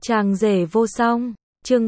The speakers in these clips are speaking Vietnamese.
Chàng rể vô song, chương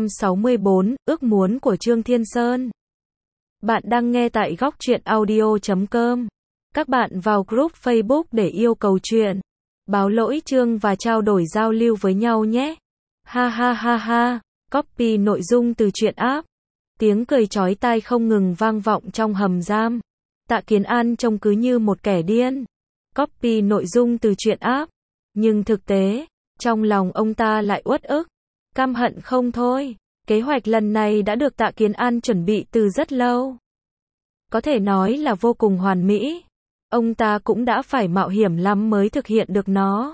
764, ước muốn của Trương Thiên Sơn. Bạn đang nghe tại góc truyện audio.com. Các bạn vào group Facebook để yêu cầu chuyện, báo lỗi chương và trao đổi giao lưu với nhau nhé. Ha ha ha ha, copy nội dung từ truyện app. Tiếng cười chói tai không ngừng vang vọng trong hầm giam. Tạ Kiến An trông cứ như một kẻ điên. Copy nội dung từ truyện app. Nhưng thực tế, trong lòng ông ta lại uất ức, căm hận không thôi. Kế hoạch lần này đã được Tạ Kiến An chuẩn bị từ rất lâu. Có thể nói là vô cùng hoàn mỹ. Ông ta cũng đã phải mạo hiểm lắm mới thực hiện được nó.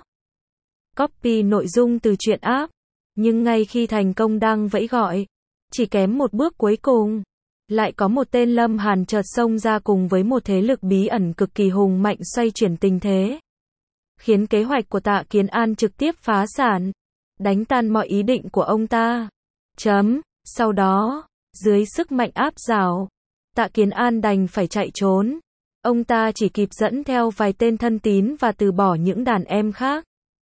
Copy nội dung từ truyện app. Nhưng ngay khi thành công đang vẫy gọi, chỉ kém một bước cuối cùng, lại có một tên Lâm Hàn chợt xông ra cùng với một thế lực bí ẩn cực kỳ hùng mạnh xoay chuyển tình thế, khiến kế hoạch của Tạ Kiến An trực tiếp phá sản, đánh tan mọi ý định của ông ta. Sau đó, dưới sức mạnh áp đảo, Tạ Kiến An đành phải chạy trốn. Ông ta chỉ kịp dẫn theo vài tên thân tín và từ bỏ những đàn em khác.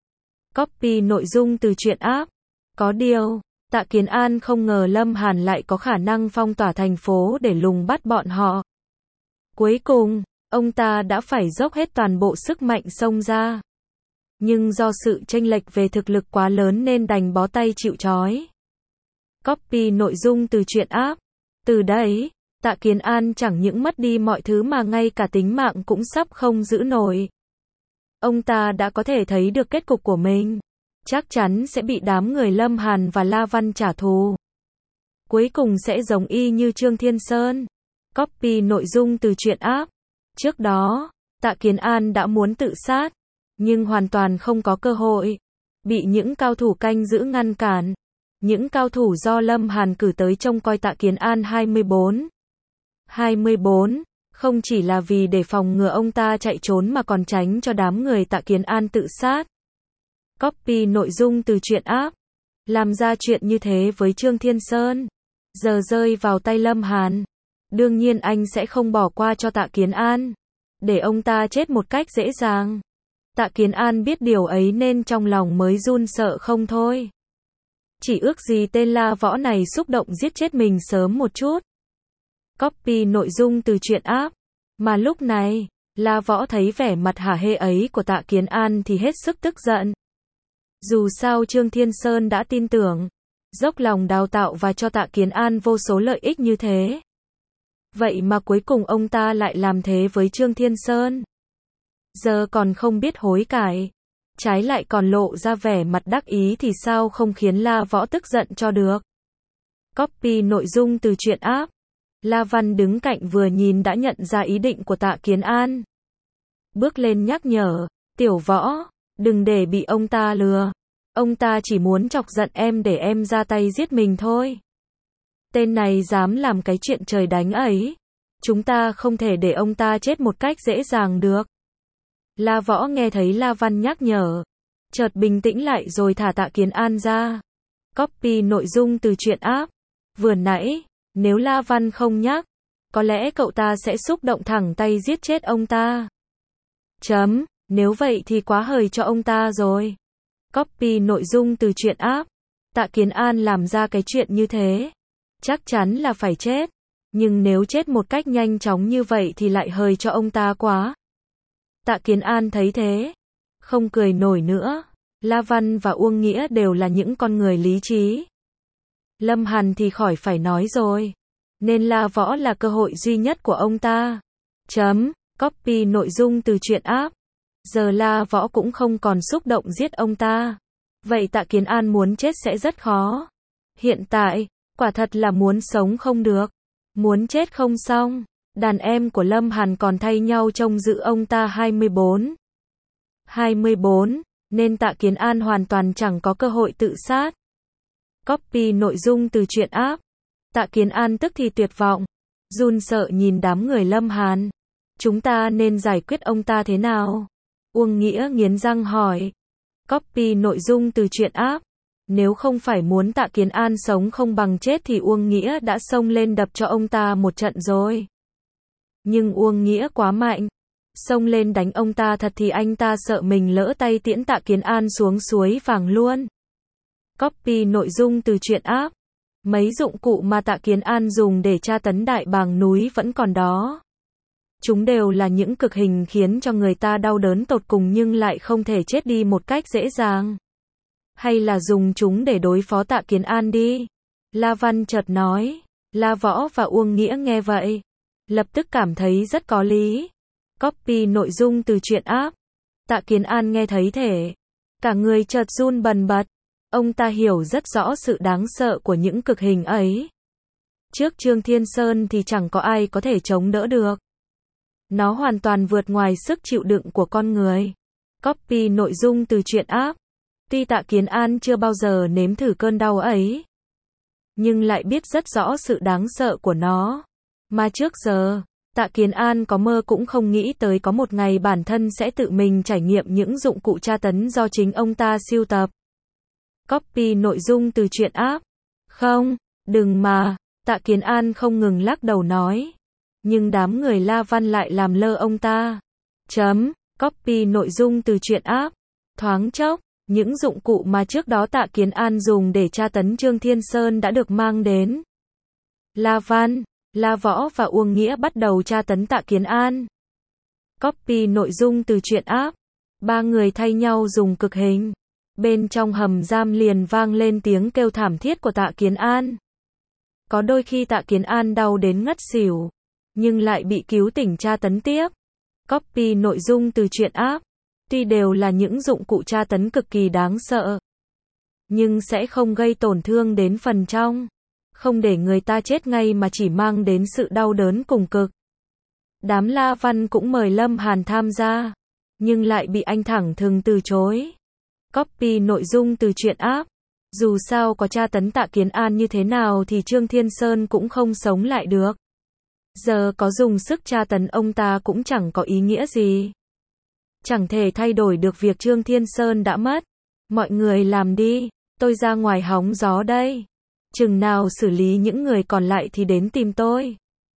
Copy nội dung từ truyện app. Có điều, Tạ Kiến An không ngờ Lâm Hàn lại có khả năng phong tỏa thành phố để lùng bắt bọn họ. Cuối cùng, ông ta đã phải dốc hết toàn bộ sức mạnh xông ra. Nhưng do sự chênh lệch về thực lực quá lớn nên đành bó tay chịu trói. Copy nội dung từ truyện app. Từ đấy, Tạ Kiến An chẳng những mất đi mọi thứ mà ngay cả tính mạng cũng sắp không giữ nổi. Ông ta đã có thể thấy được kết cục của mình. Chắc chắn sẽ bị đám người Lâm Hàn và La Văn trả thù. Cuối cùng sẽ giống y như Trương Thiên Sơn. Copy nội dung từ truyện app. Trước đó, Tạ Kiến An đã muốn tự sát, nhưng hoàn toàn không có cơ hội. Bị những cao thủ canh giữ ngăn cản. Những cao thủ do Lâm Hàn cử tới trông coi Tạ Kiến An 24. Không chỉ là vì để phòng ngừa ông ta chạy trốn mà còn tránh cho đám người Tạ Kiến An tự sát. Copy nội dung từ truyện app. Làm ra chuyện như thế với Trương Thiên Sơn, giờ rơi vào tay Lâm Hàn, đương nhiên anh sẽ không bỏ qua cho Tạ Kiến An, để ông ta chết một cách dễ dàng. Tạ Kiến An biết điều ấy nên trong lòng mới run sợ không thôi. Chỉ ước gì tên La Võ này xúc động giết chết mình sớm một chút. Copy nội dung từ truyện app. Mà lúc này, La Võ thấy vẻ mặt hả hê ấy của Tạ Kiến An thì hết sức tức giận. Dù sao Trương Thiên Sơn đã tin tưởng, dốc lòng đào tạo và cho Tạ Kiến An vô số lợi ích như thế. Vậy mà cuối cùng ông ta lại làm thế với Trương Thiên Sơn. Giờ còn không biết hối cải, trái lại còn lộ ra vẻ mặt đắc ý thì sao không khiến La Võ tức giận cho được. Copy nội dung từ truyện app. La Văn đứng cạnh vừa nhìn đã nhận ra ý định của Tạ Kiến An. Bước lên nhắc nhở, Tiểu Võ, đừng để bị ông ta lừa. Ông ta chỉ muốn chọc giận em để em ra tay giết mình thôi. Tên này dám làm cái chuyện trời đánh ấy. Chúng ta không thể để ông ta chết một cách dễ dàng được. La Võ nghe thấy La Văn nhắc nhở, chợt bình tĩnh lại rồi thả Tạ Kiến An ra. Copy nội dung từ truyện app. Vừa nãy, nếu La Văn không nhắc, có lẽ cậu ta sẽ xúc động thẳng tay giết chết ông ta. Nếu vậy thì quá hời cho ông ta rồi. Copy nội dung từ truyện app. Tạ Kiến An làm ra cái chuyện như thế, chắc chắn là phải chết. Nhưng nếu chết một cách nhanh chóng như vậy thì lại hời cho ông ta quá. Tạ Kiến An thấy thế, không cười nổi nữa. La Văn và Uông Nghĩa đều là những con người lý trí. Lâm Hàn thì khỏi phải nói rồi. Nên La Võ là cơ hội duy nhất của ông ta. Copy nội dung từ truyện app. Giờ La Võ cũng không còn xúc động giết ông ta. Vậy Tạ Kiến An muốn chết sẽ rất khó. Hiện tại, quả thật là muốn sống không được. Muốn chết không xong. Đàn em của Lâm Hàn còn thay nhau trông giữ ông ta 24. Nên Tạ Kiến An hoàn toàn chẳng có cơ hội tự sát. Copy nội dung từ truyện app. Tạ Kiến An tức thì tuyệt vọng, run sợ nhìn đám người Lâm Hàn. Chúng ta nên giải quyết ông ta thế nào? Uông Nghĩa nghiến răng hỏi. Copy nội dung từ truyện app. Nếu không phải muốn Tạ Kiến An sống không bằng chết thì Uông Nghĩa đã xông lên đập cho ông ta một trận rồi. Nhưng Uông Nghĩa quá mạnh, xông lên đánh ông ta thật thì anh ta sợ mình lỡ tay tiễn Tạ Kiến An xuống suối vàng luôn. Copy nội dung từ truyện app. Mấy dụng cụ mà Tạ Kiến An dùng để tra tấn đại bàng núi vẫn còn đó. Chúng đều là những cực hình khiến cho người ta đau đớn tột cùng nhưng lại không thể chết đi một cách dễ dàng. Hay là dùng chúng để đối phó Tạ Kiến An đi. La Văn chợt nói. La Võ và Uông Nghĩa nghe vậy, lập tức cảm thấy rất có lý. Copy nội dung từ truyện app. Tạ Kiến An nghe thấy thể, cả người chợt run bần bật. Ông ta hiểu rất rõ sự đáng sợ của những cực hình ấy. Trước Trương Thiên Sơn thì chẳng có ai có thể chống đỡ được. Nó hoàn toàn vượt ngoài sức chịu đựng của con người. Copy nội dung từ truyện app. Tuy Tạ Kiến An chưa bao giờ nếm thử cơn đau ấy, nhưng lại biết rất rõ sự đáng sợ của nó. Mà trước giờ, Tạ Kiến An có mơ cũng không nghĩ tới có một ngày bản thân sẽ tự mình trải nghiệm những dụng cụ tra tấn do chính ông ta sưu tập. Copy nội dung từ truyện app. Không, đừng mà, Tạ Kiến An không ngừng lắc đầu nói. Nhưng đám người La Văn lại làm lơ ông ta. Copy nội dung từ truyện app. Thoáng chốc, những dụng cụ mà trước đó Tạ Kiến An dùng để tra tấn Trương Thiên Sơn đã được mang đến. La Văn, La Võ và Uông Nghĩa bắt đầu tra tấn Tạ Kiến An. Copy nội dung từ truyện app. Ba người thay nhau dùng cực hình. Bên trong hầm giam liền vang lên tiếng kêu thảm thiết của Tạ Kiến An. Có đôi khi Tạ Kiến An đau đến ngất xỉu, nhưng lại bị cứu tỉnh tra tấn tiếp. Copy nội dung từ truyện app. Tuy đều là những dụng cụ tra tấn cực kỳ đáng sợ, nhưng sẽ không gây tổn thương đến phần trong. Không để người ta chết ngay mà chỉ mang đến sự đau đớn cùng cực. Đám La Văn cũng mời Lâm Hàn tham gia, nhưng lại bị anh thẳng thừng từ chối. Copy nội dung từ truyện app. Dù sao có tra tấn Tạ Kiến An như thế nào thì Trương Thiên Sơn cũng không sống lại được. Giờ có dùng sức tra tấn ông ta cũng chẳng có ý nghĩa gì. Chẳng thể thay đổi được việc Trương Thiên Sơn đã mất. Mọi người làm đi, tôi ra ngoài hóng gió đây. Chừng nào xử lý những người còn lại thì đến tìm tôi.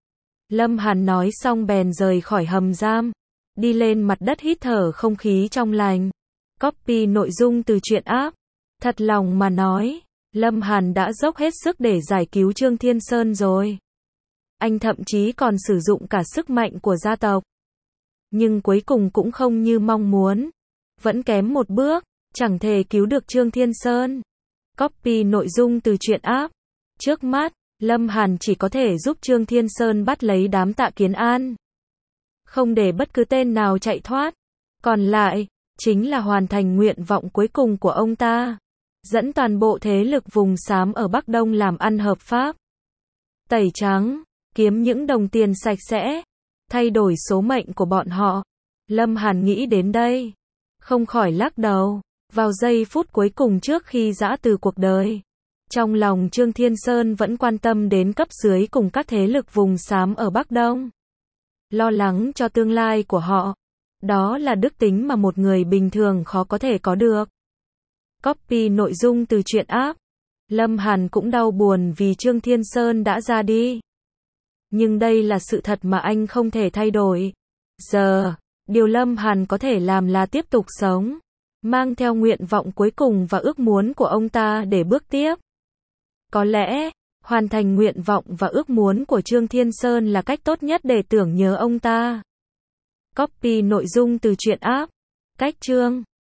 Lâm Hàn nói xong bèn rời khỏi hầm giam, đi lên mặt đất hít thở không khí trong lành. Copy nội dung từ truyện app. Thật lòng mà nói, Lâm Hàn đã dốc hết sức để giải cứu Trương Thiên Sơn rồi. Anh thậm chí còn sử dụng cả sức mạnh của gia tộc. Nhưng cuối cùng cũng không như mong muốn. Vẫn kém một bước, chẳng thể cứu được Trương Thiên Sơn. Copy nội dung từ truyện app. Trước mắt, Lâm Hàn chỉ có thể giúp Trương Thiên Sơn bắt lấy đám Tạ Kiến An. Không để bất cứ tên nào chạy thoát. Còn lại, chính là hoàn thành nguyện vọng cuối cùng của ông ta. Dẫn toàn bộ thế lực vùng xám ở Bắc Đông làm ăn hợp pháp. Tẩy trắng, kiếm những đồng tiền sạch sẽ. Thay đổi số mệnh của bọn họ. Lâm Hàn nghĩ đến đây, không khỏi lắc đầu. Vào giây phút cuối cùng trước khi giã từ cuộc đời, trong lòng Trương Thiên Sơn vẫn quan tâm đến cấp dưới cùng các thế lực vùng xám ở Bắc Đông. Lo lắng cho tương lai của họ. Đó là đức tính mà một người bình thường khó có thể có được. Copy nội dung từ truyện app. Lâm Hàn cũng đau buồn vì Trương Thiên Sơn đã ra đi. Nhưng đây là sự thật mà anh không thể thay đổi. Giờ, điều Lâm Hàn có thể làm là tiếp tục sống, mang theo nguyện vọng cuối cùng và ước muốn của ông ta để bước tiếp. Có lẽ, hoàn thành nguyện vọng và ước muốn của Trương Thiên Sơn là cách tốt nhất để tưởng nhớ ông ta. Copy nội dung từ truyện app. Cách chương